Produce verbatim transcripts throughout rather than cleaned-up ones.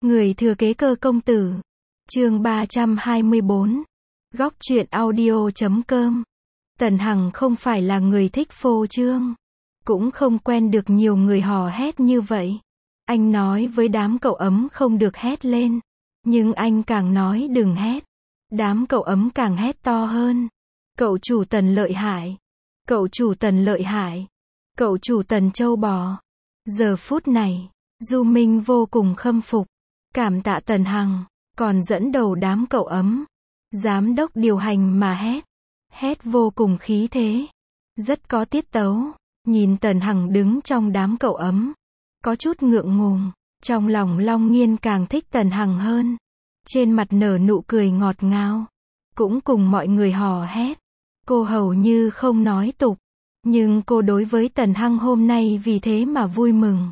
Người thừa kế Cơ công tử. Chương ba trăm hai mươi bốn. Góc truyện audio chấm com. Tần Hằng không phải là người thích phô trương, cũng không quen được nhiều người hò hét như vậy. Anh nói với đám cậu ấm không được hét lên, nhưng anh càng nói đừng hét, đám cậu ấm càng hét to hơn. Cậu chủ Tần lợi hại, cậu chủ Tần lợi hại, cậu chủ Tần trâu bò. Giờ phút này, Du Minh vô cùng khâm phục, cảm tạ Tần Hằng, còn dẫn đầu đám cậu ấm. Giám đốc điều hành mà hét, hét vô cùng khí thế, rất có tiết tấu. Nhìn Tần Hằng đứng trong đám cậu ấm, có chút ngượng ngùng, trong lòng Long Nghiên càng thích Tần Hằng hơn. Trên mặt nở nụ cười ngọt ngào, cũng cùng mọi người hò hét. Cô hầu như không nói tục, nhưng cô đối với Tần Hằng hôm nay vì thế mà vui mừng.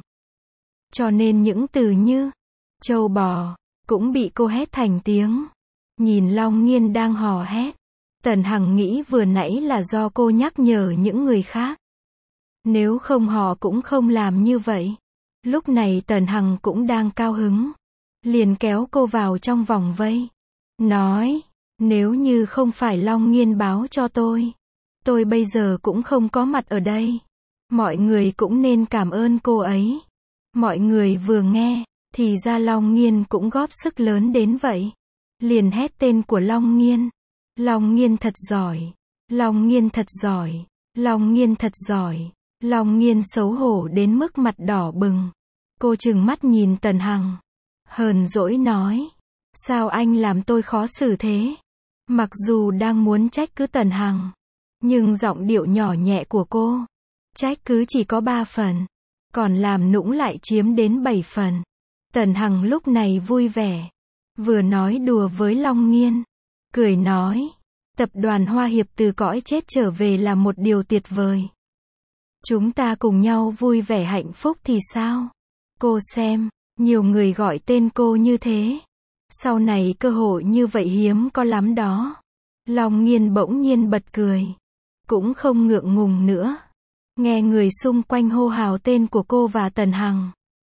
Cho nên những từ như trâu bò cũng bị cô hét thành tiếng. Nhìn Long Nghiên đang hò hét, Tần Hằng nghĩ vừa nãy là do cô nhắc nhở những người khác. Nếu không họ cũng không làm như vậy. Lúc này Tần Hằng cũng đang cao hứng, liền kéo cô vào trong vòng vây, nói, nếu như không phải Long Nghiên báo cho tôi, tôi bây giờ cũng không có mặt ở đây. Mọi người cũng nên cảm ơn cô ấy. Mọi người vừa nghe, thì ra Long Nghiên cũng góp sức lớn đến vậy. Liền hét tên của Long Nghiên. Long Nghiên thật giỏi, Long Nghiên thật giỏi, Long Nghiên thật giỏi. Long Nghiên xấu hổ đến mức mặt đỏ bừng. Cô trừng mắt nhìn Tần Hằng, hờn dỗi nói, sao anh làm tôi khó xử thế? Mặc dù đang muốn trách cứ Tần Hằng, nhưng giọng điệu nhỏ nhẹ của cô, trách cứ chỉ có ba phần, còn làm nũng lại chiếm đến bảy phần. Tần Hằng lúc này vui vẻ, vừa nói đùa với Long Nghiên, cười nói, tập đoàn Hoa Hiệp từ cõi chết trở về là một điều tuyệt vời. Chúng ta cùng nhau vui vẻ hạnh phúc thì sao? Cô xem, nhiều người gọi tên cô như thế. Sau này cơ hội như vậy hiếm có lắm đó. Long Nghiên bỗng nhiên bật cười, cũng không ngượng ngùng nữa. Nghe người xung quanh hô hào tên của cô và Tần Hằng.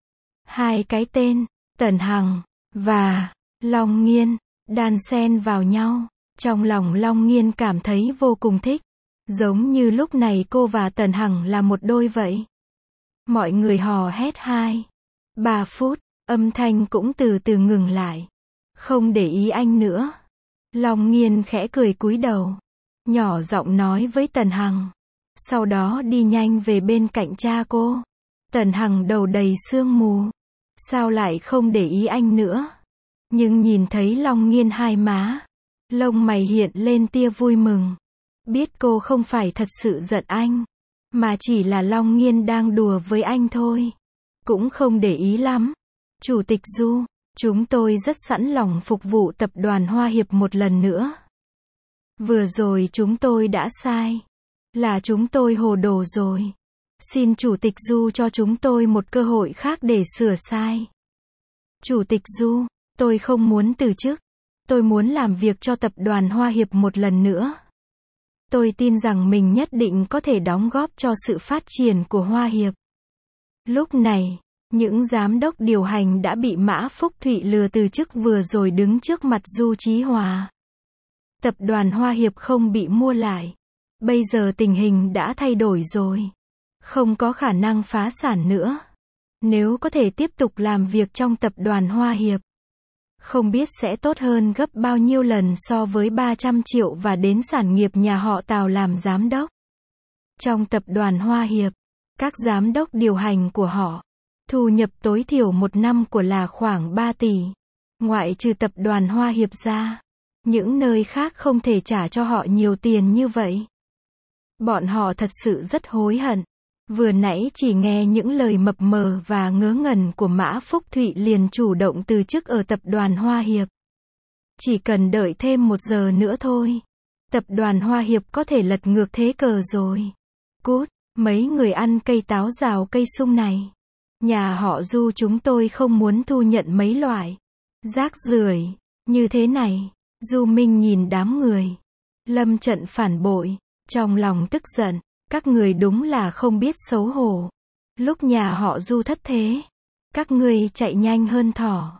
Hai cái tên, Tần Hằng và Long Nghiên, đan xen vào nhau. Trong lòng Long Nghiên cảm thấy vô cùng thích. Giống như lúc này cô và Tần Hằng là một đôi vậy. Mọi người hò hét hai, ba phút, âm thanh cũng từ từ ngừng lại. Không để ý anh nữa. Long Nghiên khẽ cười cúi đầu, nhỏ giọng nói với Tần Hằng. Sau đó đi nhanh về bên cạnh cha cô. Tần Hằng đầu đầy sương mù. Sao lại không để ý anh nữa? Nhưng nhìn thấy Long Nghiên hai má, lông mày hiện lên tia vui mừng. Biết cô không phải thật sự giận anh, mà chỉ là Long Nghiên đang đùa với anh thôi. Cũng không để ý lắm. Chủ tịch Du, chúng tôi rất sẵn lòng phục vụ tập đoàn Hoa Hiệp một lần nữa. Vừa rồi chúng tôi đã sai. Là chúng tôi hồ đồ rồi. Xin Chủ tịch Du cho chúng tôi một cơ hội khác để sửa sai. Chủ tịch Du, tôi không muốn từ chức. Tôi muốn làm việc cho tập đoàn Hoa Hiệp một lần nữa. Tôi tin rằng mình nhất định có thể đóng góp cho sự phát triển của Hoa Hiệp. Lúc này, những giám đốc điều hành đã bị Mã Phúc Thụy lừa từ chức vừa rồi đứng trước mặt Du Chí Hòa. Tập đoàn Hoa Hiệp không bị mua lại. Bây giờ tình hình đã thay đổi rồi. Không có khả năng phá sản nữa. Nếu có thể tiếp tục làm việc trong tập đoàn Hoa Hiệp, không biết sẽ tốt hơn gấp bao nhiêu lần so với ba trăm triệu và đến sản nghiệp nhà họ Tào làm giám đốc. Trong tập đoàn Hoa Hiệp, các giám đốc điều hành của họ, thu nhập tối thiểu một năm của là khoảng ba tỷ. Ngoại trừ tập đoàn Hoa Hiệp ra, những nơi khác không thể trả cho họ nhiều tiền như vậy. Bọn họ thật sự rất hối hận. Vừa nãy chỉ nghe những lời mập mờ và ngớ ngẩn của Mã Phúc Thụy liền chủ động từ chức ở tập đoàn Hoa Hiệp. Chỉ cần đợi thêm một giờ nữa thôi, tập đoàn Hoa Hiệp có thể lật ngược thế cờ rồi. Cút, mấy người ăn cây táo rào cây sung này. Nhà họ Du chúng tôi không muốn thu nhận mấy loại rác rưởi như thế này. Du Minh nhìn đám người lâm trận phản bội, trong lòng tức giận. Các người đúng là không biết xấu hổ. Lúc nhà họ Du thất thế, các ngươi chạy nhanh hơn thỏ.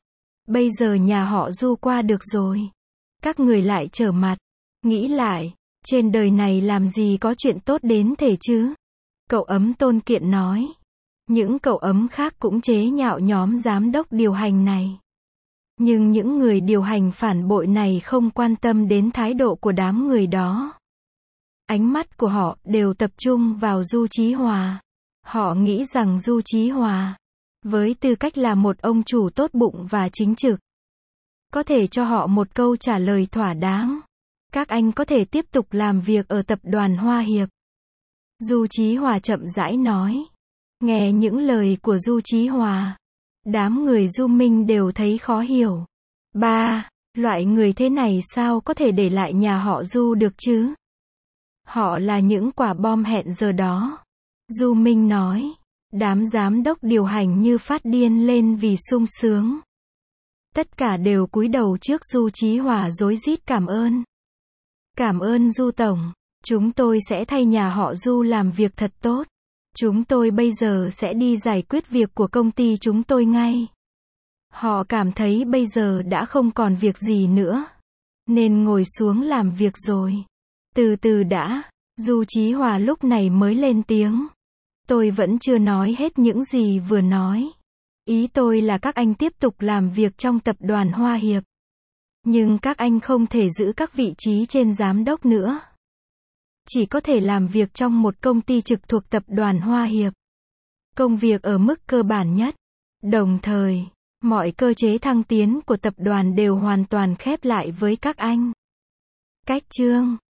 Bây giờ nhà họ Du qua được rồi. Các người lại trở mặt. Nghĩ lại, trên đời này làm gì có chuyện tốt đến thể chứ? Cậu ấm Tôn Kiện nói. Những cậu ấm khác cũng chế nhạo nhóm giám đốc điều hành này. Nhưng những người điều hành phản bội này không quan tâm đến thái độ của đám người đó. Ánh mắt của họ đều tập trung vào Du Chí Hòa. Họ nghĩ rằng Du Chí Hòa, với tư cách là một ông chủ tốt bụng và chính trực, có thể cho họ một câu trả lời thỏa đáng. Các anh có thể tiếp tục làm việc ở tập đoàn Hoa Hiệp. Du Chí Hòa chậm rãi nói. Nghe những lời của Du Chí Hòa, đám người Du Minh đều thấy khó hiểu. Ba, loại người thế này sao có thể để lại nhà họ Du được chứ? Họ là những quả bom hẹn giờ đó. Du Minh nói. Đám giám đốc điều hành như phát điên lên vì sung sướng. Tất cả đều cúi đầu trước Du Chí Hòa rối rít cảm ơn. Cảm ơn Du Tổng. Chúng tôi sẽ thay nhà họ Du làm việc thật tốt. Chúng tôi bây giờ sẽ đi giải quyết việc của công ty chúng tôi ngay. Họ cảm thấy bây giờ đã không còn việc gì nữa, nên ngồi xuống làm việc rồi. Từ từ đã, Du Chí Hòa lúc này mới lên tiếng. Tôi vẫn chưa nói hết những gì vừa nói. Ý tôi là các anh tiếp tục làm việc trong tập đoàn Hoa Hiệp. Nhưng các anh không thể giữ các vị trí trên giám đốc nữa. Chỉ có thể làm việc trong một công ty trực thuộc tập đoàn Hoa Hiệp. Công việc ở mức cơ bản nhất. Đồng thời, mọi cơ chế thăng tiến của tập đoàn đều hoàn toàn khép lại với các anh. Cách chương